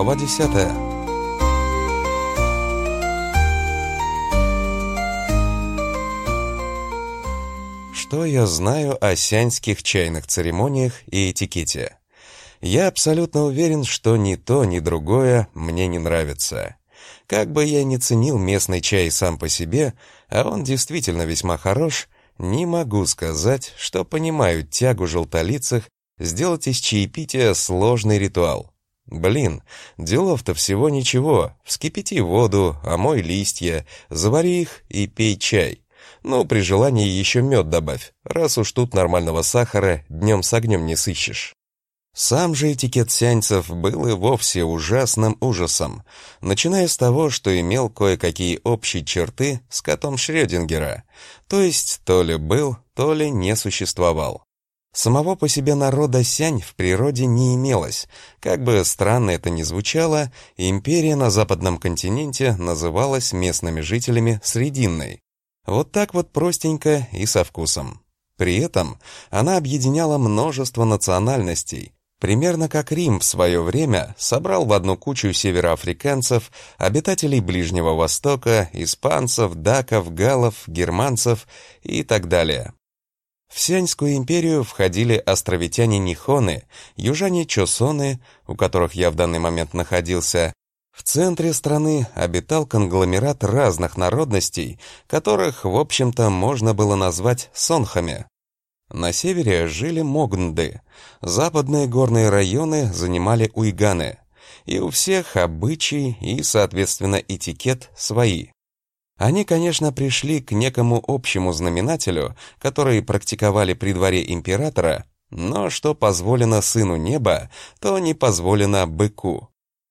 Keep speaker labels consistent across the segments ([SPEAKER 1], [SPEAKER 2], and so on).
[SPEAKER 1] Глава 10. Что я знаю о сяньских чайных церемониях и этикете? Я абсолютно уверен, что ни то, ни другое мне не нравится. Как бы я ни ценил местный чай сам по себе, а он действительно весьма хорош, не могу сказать, что понимаю тягу желтолицых сделать из чаепития сложный ритуал. Блин, делов-то всего ничего. Вскипяти воду, омой листья, завари их и пей чай. Ну, при желании еще мед добавь, раз уж тут нормального сахара днем с огнем не сыщешь. Сам же этикет сяньцев был и вовсе ужасным ужасом, начиная с того, что имел кое-какие общие черты с котом Шрёдингера, то есть то ли был, то ли не существовал. Самого по себе народа сянь в природе не имелось. Как бы странно это ни звучало, империя на западном континенте называлась местными жителями Срединной. Вот так вот простенько и со вкусом. При этом она объединяла множество национальностей, примерно как Рим в свое время собрал в одну кучу североафриканцев, обитателей Ближнего Востока, испанцев, даков, галлов, германцев и так далее. В Сяньскую империю входили островитяне-нихоны, южане-чосоны, у которых я в данный момент находился. В центре страны обитал конгломерат разных народностей, которых, в общем-то, можно было назвать сонхами. На севере жили могнды, западные горные районы занимали уйганы, и у всех обычаи и, соответственно, этикет свои. Они, конечно, пришли к некому общему знаменателю, который практиковали при дворе императора, но что позволено сыну неба, то не позволено быку.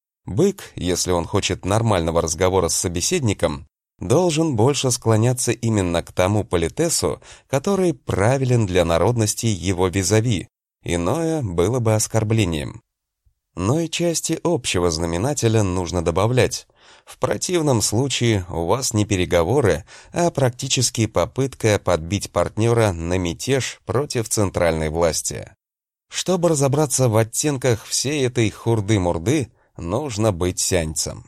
[SPEAKER 1] Бык, если он хочет нормального разговора с собеседником, должен больше склоняться именно к тому политесу, который правилен для народности его визави, иное было бы оскорблением. Но и части общего знаменателя нужно добавлять. В противном случае у вас не переговоры, а практически попытка подбить партнера на мятеж против центральной власти. Чтобы разобраться в оттенках всей этой хурды-мурды, нужно быть сяньцем.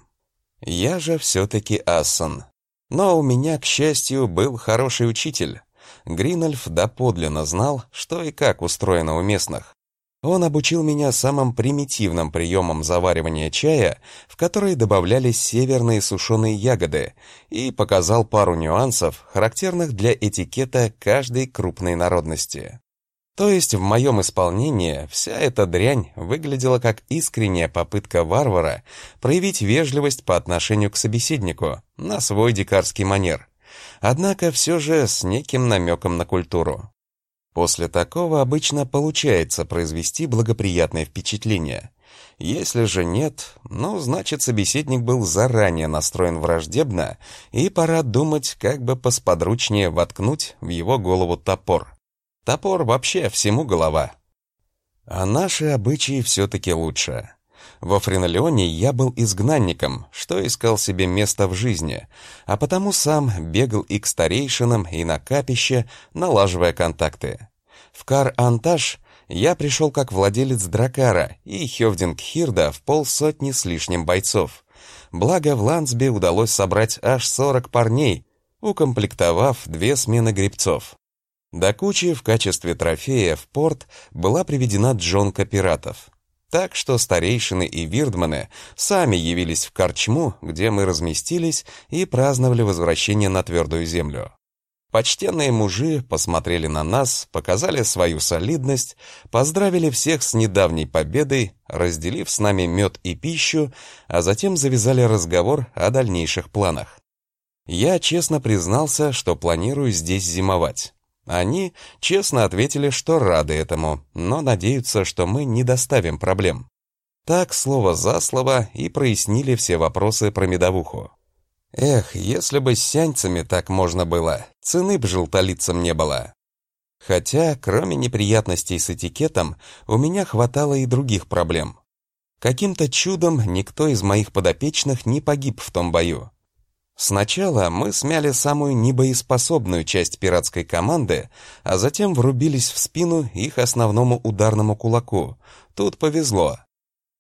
[SPEAKER 1] Я же все-таки ассан. Но у меня, к счастью, был хороший учитель. Гринольф доподлинно знал, что и как устроено у местных. Он обучил меня самым примитивным приемам заваривания чая, в который добавлялись северные сушеные ягоды, и показал пару нюансов, характерных для этикета каждой крупной народности. То есть в моем исполнении вся эта дрянь выглядела как искренняя попытка варвара проявить вежливость по отношению к собеседнику на свой дикарский манер, однако все же с неким намеком на культуру. После такого обычно получается произвести благоприятное впечатление. Если же нет, значит собеседник был заранее настроен враждебно, и пора думать, как бы посподручнее воткнуть в его голову топор. Топор вообще всему голова. А наши обычаи все-таки лучше. Во Френолеоне я был изгнанником, что искал себе место в жизни, а потому сам бегал и к старейшинам, и на капище, налаживая контакты. В Кар-Анташ я пришел как владелец дракара и Хёвдинг-Хирда в 50 с лишним бойцов. Благо в Лансбе удалось собрать аж 40 парней, укомплектовав 2 смены гребцов. До кучи в качестве трофея в порт была приведена джонка пиратов. Так что старейшины и вирдманы сами явились в корчму, где мы разместились и праздновали возвращение на твердую землю. Почтенные мужи посмотрели на нас, показали свою солидность, поздравили всех с недавней победой, разделив с нами мед и пищу, а затем завязали разговор о дальнейших планах. Я честно признался, что планирую здесь зимовать. Они честно ответили, что рады этому, но надеются, что мы не доставим проблем. Так, слово за слово, и прояснили все вопросы про медовуху. Эх, если бы с сяньцами так можно было, цены б желтолицам не было. Хотя, кроме неприятностей с этикетом, у меня хватало и других проблем. Каким-то чудом никто из моих подопечных не погиб в том бою. Сначала мы смяли самую небоеспособную часть пиратской команды, а затем врубились в спину их основному ударному кулаку. Тут повезло.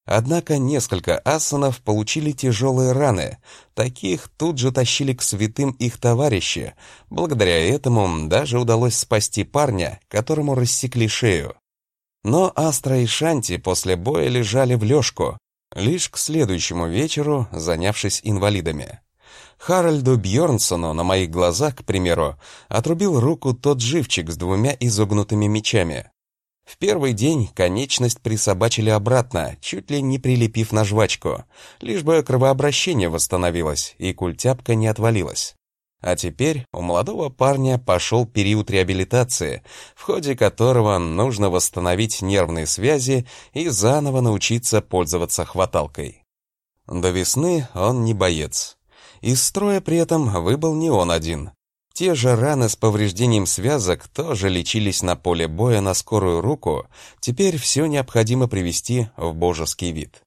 [SPEAKER 1] Однако несколько ассанов получили тяжелые раны, таких тут же тащили к святым их товарищи, благодаря этому даже удалось спасти парня, которому рассекли шею. Но Астра и Шанти после боя лежали в лёжку, лишь к следующему вечеру занявшись инвалидами. Харальду Бьёрнсону на моих глазах, к примеру, отрубил руку тот живчик с 2 изогнутыми мечами. В первый день конечность присобачили обратно, чуть ли не прилепив на жвачку, лишь бы кровообращение восстановилось и культяпка не отвалилась. А теперь у молодого парня пошел период реабилитации, в ходе которого нужно восстановить нервные связи и заново научиться пользоваться хваталкой. До весны он не боец. Из строя при этом выбыл не он один. Те же раны с повреждением связок тоже лечились на поле боя на скорую руку, теперь все необходимо привести в божеский вид.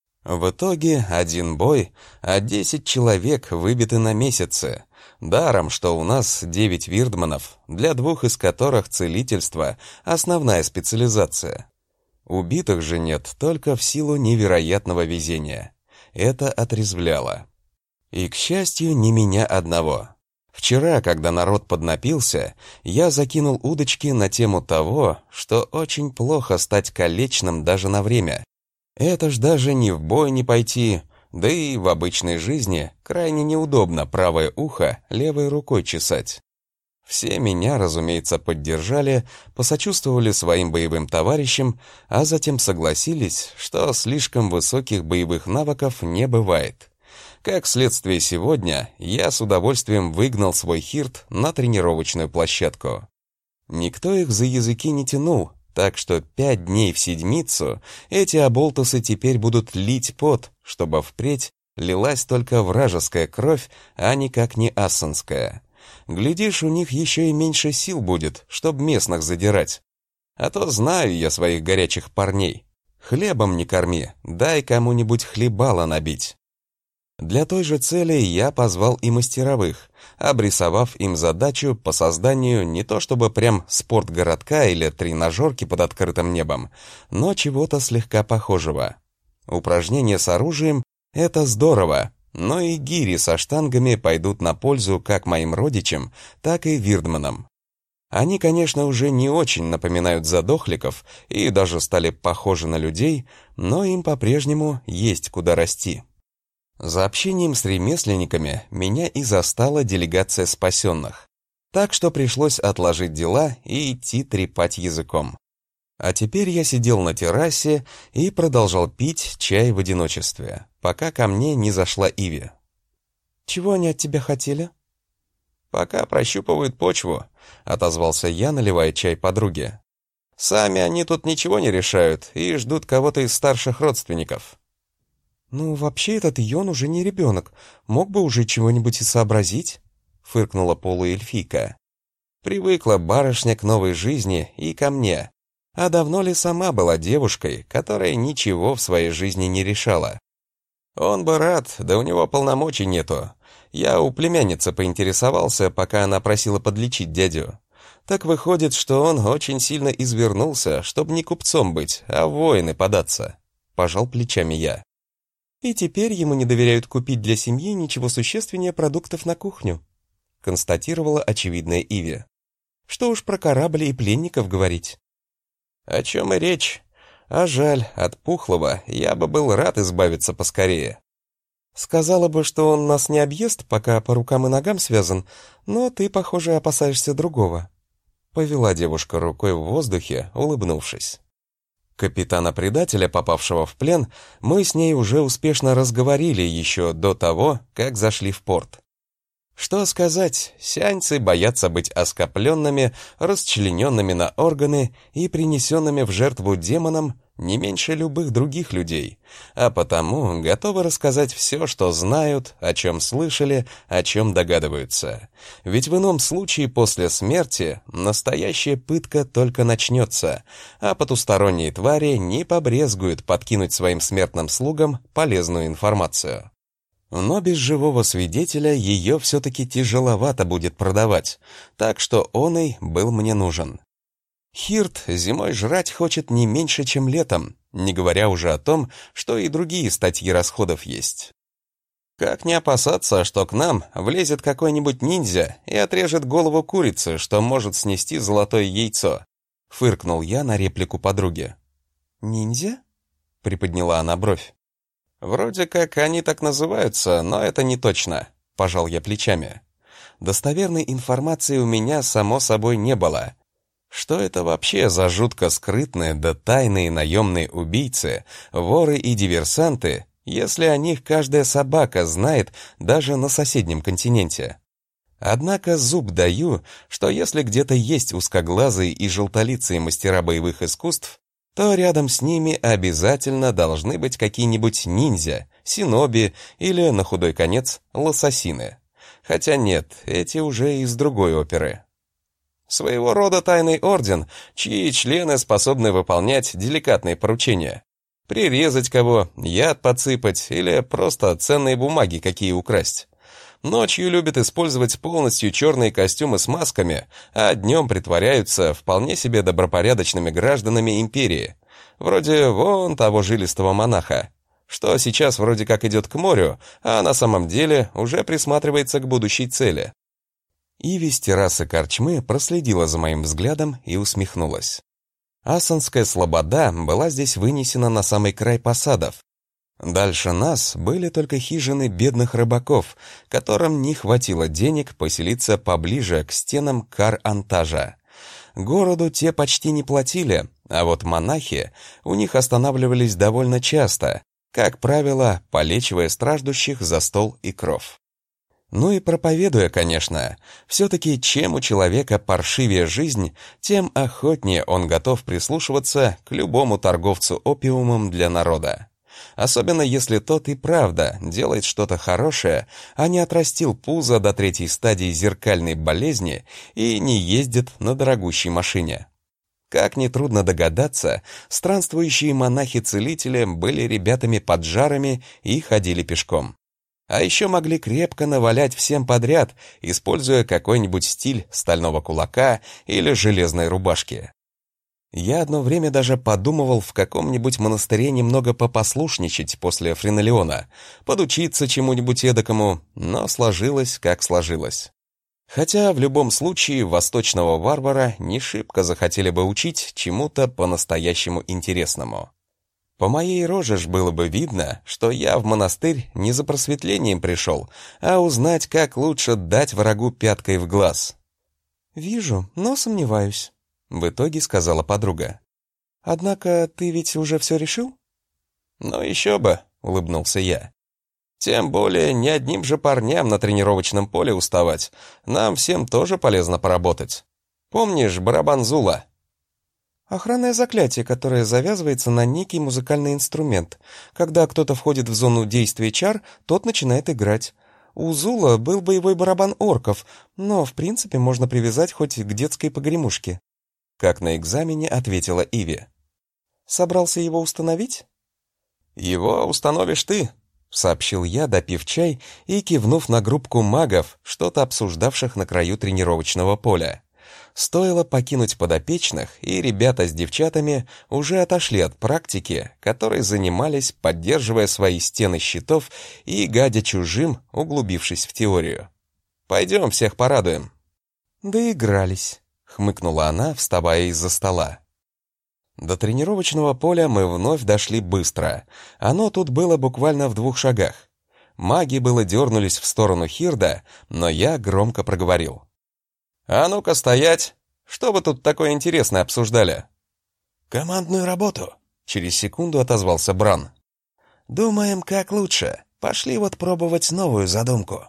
[SPEAKER 1] В итоге 1 бой, а 10 человек выбиты на месяцы. Даром, что у нас 9 вирдманов, для 2 из которых целительство – основная специализация. Убитых же нет только в силу невероятного везения. Это отрезвляло. И, к счастью, не меня одного. Вчера, когда народ поднапился, я закинул удочки на тему того, что очень плохо стать калечным даже на время. Это ж даже не в бой не пойти, да и в обычной жизни крайне неудобно правое ухо левой рукой чесать. Все меня, разумеется, поддержали, посочувствовали своим боевым товарищам, а затем согласились, что слишком высоких боевых навыков не бывает. Как следствие, сегодня я с удовольствием выгнал свой хирт на тренировочную площадку. Никто их за языки не тянул, так что 5 дней в седмицу эти оболтусы теперь будут лить пот, чтобы впредь лилась только вражеская кровь, а никак не ассанская. Глядишь, у них еще и меньше сил будет, чтоб местных задирать. А то знаю я своих горячих парней. Хлебом не корми, дай кому-нибудь хлебало набить. Для той же цели я позвал и мастеровых, обрисовав им задачу по созданию не то чтобы прям спортгородка или тренажерки под открытым небом, но чего-то слегка похожего. Упражнения с оружием — это здорово, но и гири со штангами пойдут на пользу как моим родичам, так и вирдманам. Они, конечно, уже не очень напоминают задохликов и даже стали похожи на людей, но им по-прежнему есть куда расти. За общением с ремесленниками меня и застала делегация спасенных, так что пришлось отложить дела и идти трепать языком. А теперь я сидел на террасе и продолжал пить чай в одиночестве, пока ко мне не зашла Иви. «Чего они от тебя хотели?» «Пока прощупывают почву», — отозвался я, наливая чай подруге. «Сами они тут ничего не решают и ждут кого-то из старших родственников». «Ну, вообще этот Йон уже не ребенок, мог бы уже чего-нибудь и сообразить», — фыркнула полуэльфийка. «Привыкла барышня к новой жизни и ко мне. А давно ли сама была девушкой, которая ничего в своей жизни не решала? Он бы рад, да у него полномочий нету. Я у племянницы поинтересовался, пока она просила подлечить дядю. Так выходит, что он очень сильно извернулся, чтобы не купцом быть, а в воины податься», — пожал плечами я. «И теперь ему не доверяют купить для семьи ничего существеннее продуктов на кухню», — констатировала очевидная Иви. «Что уж про корабли и пленников говорить». «О чем и речь. А жаль, от Пухлого я бы был рад избавиться поскорее». «Сказала бы, что он нас не объест, пока по рукам и ногам связан, но ты, похоже, опасаешься другого», — повела девушка рукой в воздухе, улыбнувшись. Капитана-предателя, попавшего в плен, мы с ней уже успешно разговорили еще до того, как зашли в порт. Что сказать, сяньцы боятся быть оскопленными, расчлененными на органы и принесенными в жертву демонам не меньше любых других людей, а потому готовы рассказать все, что знают, о чем слышали, о чем догадываются. Ведь в ином случае после смерти настоящая пытка только начнется, а потусторонние твари не побрезгуют подкинуть своим смертным слугам полезную информацию. Но без живого свидетеля ее все-таки тяжеловато будет продавать, так что он и был мне нужен. Хирт зимой жрать хочет не меньше, чем летом, Не говоря уже о том, что и другие статьи расходов есть. Как не опасаться, что к нам влезет какой-нибудь ниндзя и отрежет голову курицы, что может снести золотое яйцо? Фыркнул я на реплику подруги.
[SPEAKER 2] «Ниндзя?»
[SPEAKER 1] — приподняла она бровь. «Вроде как они так называются, но это не точно», — пожал я плечами. Достоверной информации у меня, само собой, не было. Что это вообще за жутко скрытные да тайные наемные убийцы, воры и диверсанты, если о них каждая собака знает даже на соседнем континенте? Однако зуб даю, что если где-то есть узкоглазые и желтолицые мастера боевых искусств, то рядом с ними обязательно должны быть какие-нибудь ниндзя, синоби или, на худой конец, лассасины. Хотя нет, эти уже из другой оперы. Своего рода тайный орден, чьи члены способны выполнять деликатные поручения. Прирезать кого, яд подсыпать или просто ценные бумаги какие украсть. Ночью любят использовать полностью черные костюмы с масками, а днем притворяются вполне себе добропорядочными гражданами империи. Вроде вон того жилистого монаха, что сейчас вроде как идет к морю, а на самом деле уже присматривается к будущей цели. Иви с террасы корчмы проследила за моим взглядом и усмехнулась. Асанская слобода была здесь вынесена на самый край посадов. Дальше нас были только хижины бедных рыбаков, которым не хватило денег поселиться поближе к стенам Кар-Антажа. Городу те почти не платили, а вот монахи у них останавливались довольно часто, как правило, полечивая страждущих за стол и кров. Ну и проповедуя, конечно, все-таки чем у человека паршивее жизнь, тем охотнее он готов прислушиваться к любому торговцу опиумом для народа. Особенно если тот и правда делает что-то хорошее, а не отрастил пузо до 3-й стадии зеркальной болезни и не ездит на дорогущей машине. Как нетрудно догадаться, странствующие монахи-целители были ребятами поджарами и ходили пешком. А еще могли крепко навалять всем подряд, используя какой-нибудь стиль стального кулака или железной рубашки. Я одно время даже подумывал в каком-нибудь монастыре немного попослушничать после Френолеона, подучиться чему-нибудь эдакому, но сложилось, как сложилось. Хотя в любом случае восточного варвара не шибко захотели бы учить чему-то по-настоящему интересному. По моей роже ж было бы видно, что я в монастырь не за просветлением пришел, а узнать, как лучше дать врагу пяткой в глаз.
[SPEAKER 2] «Вижу, но сомневаюсь», — в итоге сказала подруга. «Однако ты ведь уже все решил?»
[SPEAKER 1] «Ну еще бы», — улыбнулся я. «Тем более не одним же парням на тренировочном поле уставать. Нам всем тоже полезно поработать. Помнишь барабан Зула?»
[SPEAKER 2] «Охранное заклятие, которое завязывается на некий музыкальный инструмент. Когда кто-то входит в зону действия чар, тот начинает играть. У Зула был боевой барабан орков, но, в принципе, можно привязать хоть к детской погремушке».
[SPEAKER 1] Как на экзамене ответила Иви.
[SPEAKER 2] «Собрался его установить?»
[SPEAKER 1] «Его установишь ты», — сообщил я, допив чай и кивнув на группку магов, что-то обсуждавших на краю тренировочного поля. Стоило покинуть подопечных, и ребята с девчатами уже отошли от практики, которой занимались, поддерживая свои стены щитов и гадя чужим, углубившись в теорию. «Пойдем, всех порадуем».
[SPEAKER 2] «Доигрались», —
[SPEAKER 1] хмыкнула она, вставая из-за стола. До тренировочного поля мы вновь дошли быстро. Оно тут было буквально в 2 шагах. Маги было дернулись в сторону Хирда, но я громко проговорил. «А ну-ка стоять! Что вы тут такое интересное обсуждали?»
[SPEAKER 3] «Командную работу»,
[SPEAKER 1] — через секунду отозвался Бран.
[SPEAKER 3] «Думаем, как лучше. Пошли вот пробовать новую задумку».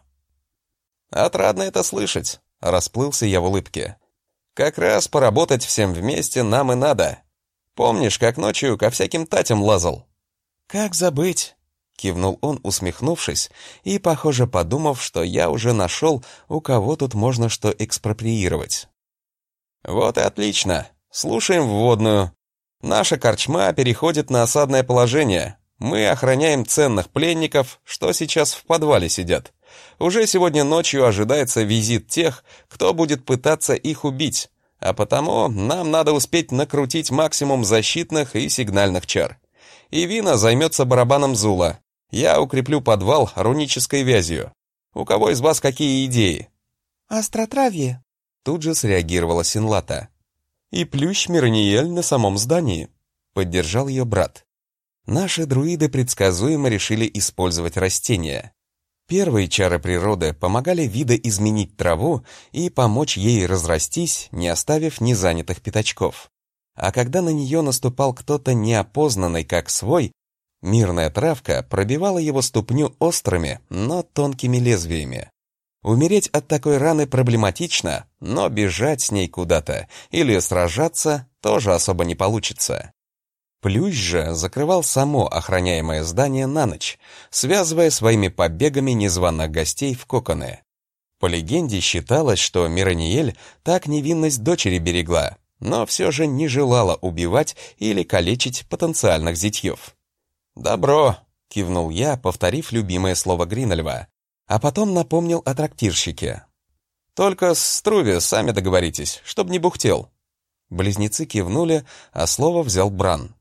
[SPEAKER 1] «Отрадно это слышать», — расплылся я в улыбке. «Как раз поработать всем вместе нам и надо. Помнишь, как ночью ко всяким татям лазал?»
[SPEAKER 3] «Как забыть?»
[SPEAKER 1] — кивнул он, усмехнувшись, и, похоже, подумав, что я уже нашел, у кого тут можно что экспроприировать. «Вот и отлично. Слушаем вводную. Наша корчма переходит на осадное положение. Мы охраняем ценных пленников, что сейчас в подвале сидят. Уже сегодня ночью ожидается визит тех, кто будет пытаться их убить, а потому нам надо успеть накрутить максимум защитных и сигнальных чар. Ивина займется барабаном Зула. Я укреплю подвал рунической вязью. У кого из вас какие идеи?»
[SPEAKER 2] «Остротравье», — тут же среагировала Синлата.
[SPEAKER 1] «И плющ Мираниэль на самом здании», — поддержал ее брат. Наши друиды предсказуемо решили использовать растения. Первые чары природы помогали видоизменить траву и помочь ей разрастись, не оставив незанятых пятачков. А когда на нее наступал кто-то неопознанный как свой, мирная травка пробивала его ступню острыми, но тонкими лезвиями. Умереть от такой раны проблематично, но бежать с ней куда-то или сражаться тоже особо не получится. Плющ же закрывал само охраняемое здание на ночь, связывая своими побегами незваных гостей в коконы. По легенде считалось, что Мираниэль так невинность дочери берегла, но все же не желала убивать или калечить потенциальных зятьев. «Добро», — кивнул я, повторив любимое слово Гринольва, а потом напомнил о трактирщике. «Только с Струви сами договоритесь, чтоб не бухтел». Близнецы кивнули, а слово взял Бран.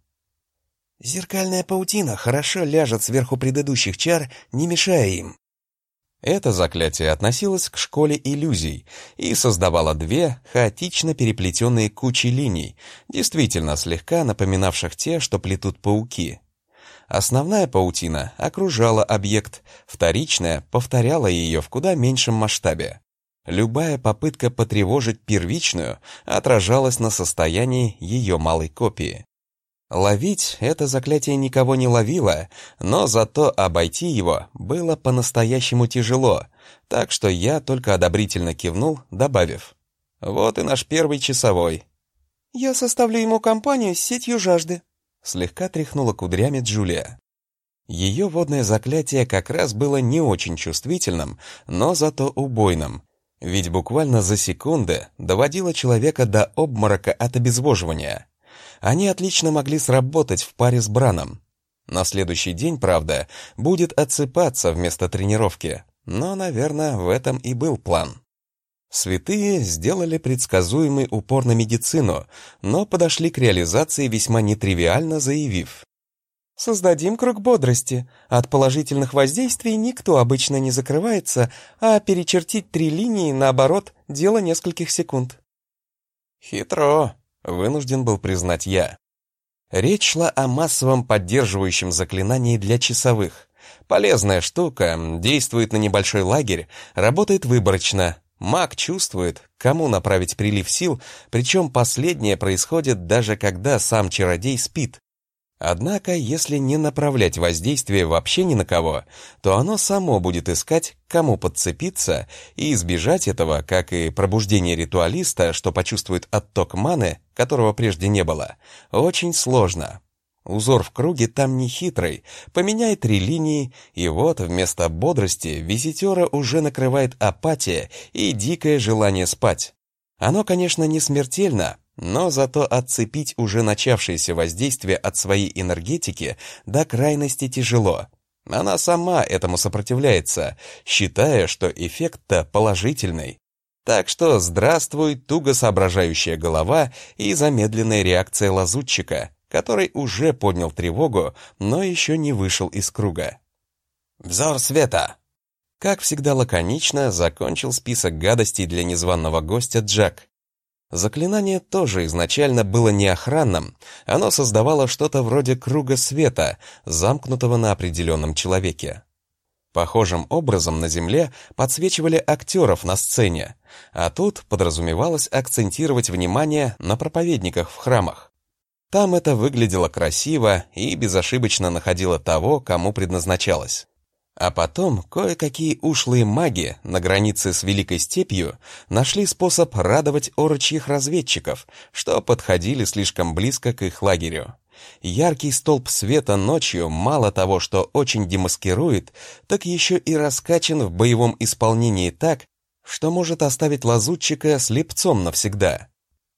[SPEAKER 3] «Зеркальная паутина хорошо ляжет сверху предыдущих чар, не мешая им».
[SPEAKER 1] Это заклятие относилось к школе иллюзий и создавало две хаотично переплетенные кучи линий, действительно слегка напоминавших те, что плетут пауки. Основная паутина окружала объект, вторичная повторяла ее в куда меньшем масштабе. Любая попытка потревожить первичную отражалась на состоянии ее малой копии. Ловить это заклятие никого не ловило, но зато обойти его было по-настоящему тяжело, так что я только одобрительно кивнул, добавив: «Вот и наш первый часовой».
[SPEAKER 2] «Я составлю ему компанию с сетью жажды»,
[SPEAKER 1] — слегка тряхнула кудрями Джулия. Ее водное заклятие как раз было не очень чувствительным, но зато убойным, ведь буквально за секунды доводило человека до обморока от обезвоживания. Они отлично могли сработать в паре с Браном. На следующий день, правда, будет отсыпаться вместо тренировки, но, наверное, в этом и был план. Святые сделали предсказуемый упор на медицину, но подошли к реализации весьма нетривиально, заявив:
[SPEAKER 2] «Создадим круг бодрости. От положительных воздействий никто обычно не закрывается, а перечертить 3 линии, наоборот, дело нескольких секунд».
[SPEAKER 1] «Хитро», — вынужден был признать я. Речь шла о массовом поддерживающем заклинании для часовых. Полезная штука, действует на небольшой лагерь, работает выборочно. Маг чувствует, кому направить прилив сил, причем последнее происходит даже когда сам чародей спит. Однако, если не направлять воздействие вообще ни на кого, то оно само будет искать, к кому подцепиться, и избежать этого, как и пробуждение ритуалиста, что почувствует отток маны, которого прежде не было, очень сложно. Узор в круге там не хитрый, поменяй 3 линии, и вот вместо бодрости визитера уже накрывает апатия и дикое желание спать. Оно, конечно, не смертельно, но зато отцепить уже начавшееся воздействие от своей энергетики до крайности тяжело. Она сама этому сопротивляется, считая, что эффект-то положительный. Так что здравствуй, туго соображающая голова и замедленная реакция лазутчика, который уже поднял тревогу, но еще не вышел из круга. «Взор света!» Как всегда лаконично закончил список гадостей для незваного гостя Джак. Заклинание тоже изначально было не охранным, оно создавало что-то вроде круга света, замкнутого на определенном человеке. Похожим образом на Земле подсвечивали актеров на сцене, а тут подразумевалось акцентировать внимание на проповедниках в храмах. Там это выглядело красиво и безошибочно находило того, кому предназначалось. А потом кое-какие ушлые маги на границе с Великой Степью нашли способ радовать орочьих разведчиков, что подходили слишком близко к их лагерю. Яркий столб света ночью мало того, что очень демаскирует, так еще и раскачан в боевом исполнении так, что может оставить лазутчика слепцом навсегда.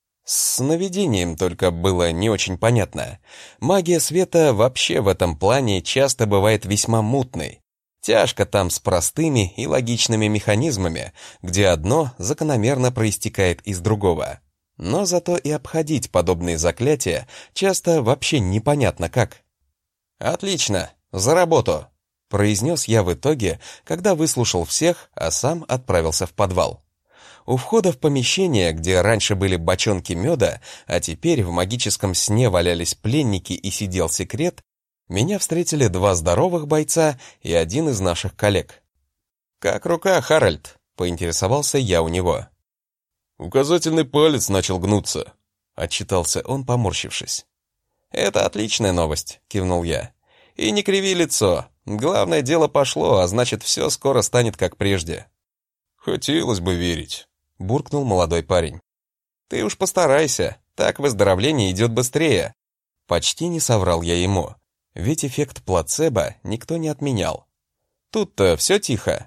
[SPEAKER 1] С наведением только было не очень понятно. Магия света вообще в этом плане часто бывает весьма мутной. Тяжко там с простыми и логичными механизмами, где одно закономерно проистекает из другого. Но зато и обходить подобные заклятия часто вообще непонятно как. «Отлично, за работу!» — произнес я в итоге, когда выслушал всех, а сам отправился в подвал. У входа в помещение, где раньше были бочонки меда, а теперь в магическом сне валялись пленники и сидел секрет, меня встретили 2 здоровых бойца и один из наших коллег. «Как рука, Харальд?» — поинтересовался я у него.
[SPEAKER 4] «Указательный палец начал гнуться»,
[SPEAKER 1] — отчитался он, поморщившись. «Это отличная новость», — кивнул я. «И не криви лицо. Главное, дело пошло, а значит, все скоро станет как прежде».
[SPEAKER 4] «Хотелось бы верить»,
[SPEAKER 1] — буркнул молодой парень. «Ты уж постарайся, так выздоровление идет быстрее». Почти не соврал я ему, ведь эффект плацебо никто не отменял. Тут-то все тихо.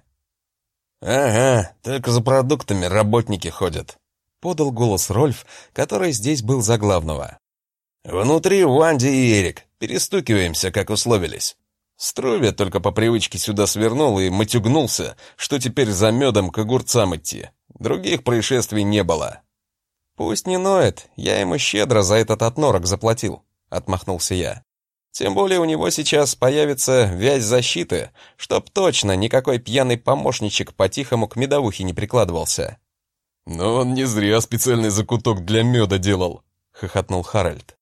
[SPEAKER 4] «Ага, только за продуктами работники ходят»,
[SPEAKER 1] — подал голос Рольф, который здесь был за главного.
[SPEAKER 4] «Внутри Ванди и Эрик. Перестукиваемся, как условились.
[SPEAKER 1] Струве только по привычке сюда свернул и матюгнулся, что теперь за медом к огурцам идти. Других происшествий не было». «Пусть не ноет, я ему щедро за этот отнорок заплатил», — отмахнулся я. «Тем более у него сейчас появится вязь защиты, чтоб точно никакой пьяный помощничек по-тихому к медовухе не прикладывался».
[SPEAKER 4] «Но он не зря специальный закуток для меда делал»,
[SPEAKER 1] — хохотнул Харальд.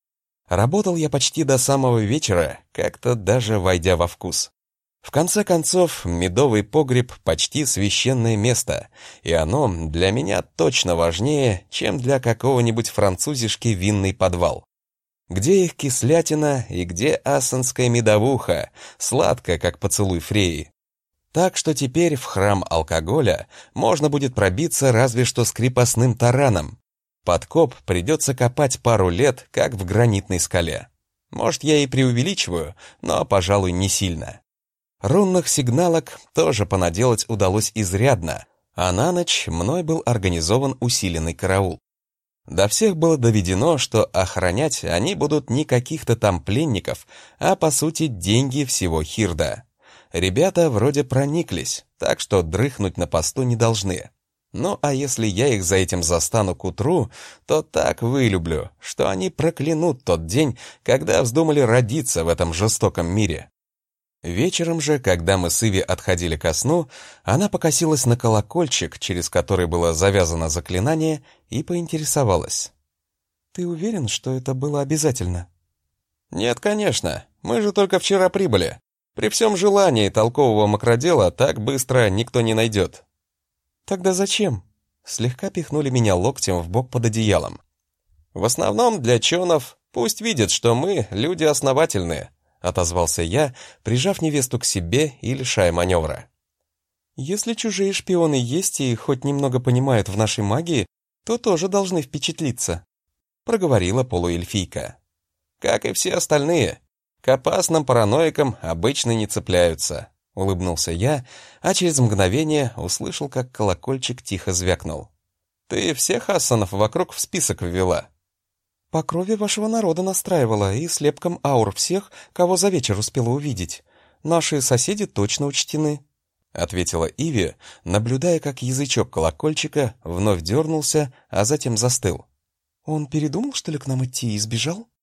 [SPEAKER 1] Работал я почти до самого вечера, как-то даже войдя во вкус. В конце концов, медовый погреб — почти священное место, и оно для меня точно важнее, чем для какого-нибудь французишки винный подвал. Где их кислятина и где ассенская медовуха, сладкая, как поцелуй Фреи. Так что теперь в храм алкоголя можно будет пробиться разве что с крепостным тараном. Подкоп придется копать пару лет, как в гранитной скале. Может, я и преувеличиваю, но, пожалуй, не сильно. Рунных сигналок тоже понаделать удалось изрядно, а на ночь мной был организован усиленный караул. До всех было доведено, что охранять они будут не каких-то там пленников, а, по сути, деньги всего Хирда. Ребята вроде прониклись, так что дрыхнуть на посту не должны. Ну, а если я их за этим застану к утру, то так вылюблю, что они проклянут тот день, когда вздумали родиться в этом жестоком мире. Вечером же, когда мы с Иви отходили ко сну, она покосилась на колокольчик, через который было завязано заклинание, и поинтересовалась. «Ты уверен, что это было обязательно?» «Нет, конечно. Мы же только вчера прибыли. При всем желании толкового мокродела так быстро никто не найдет». «Тогда зачем?» Слегка пихнули меня локтем в бок под одеялом. «В основном для чонов. Пусть видят, что мы люди основательные», — отозвался я, прижав невесту к себе и лишая маневра. «Если чужие шпионы есть и хоть немного понимают в нашей магии, то тоже должны впечатлиться», — проговорила полуэльфийка. «Как и все остальные. К опасным параноикам обычно не цепляются», — улыбнулся я, а через мгновение услышал, как колокольчик тихо звякнул. «Ты всех ассанов вокруг в список ввела?» «По крови вашего народа настраивала и слепком аур всех, кого за вечер успела увидеть. Наши соседи точно учтены», — ответила Иви, наблюдая, как язычок колокольчика вновь дернулся, а затем застыл. «Он передумал, что ли, к нам идти и сбежал?»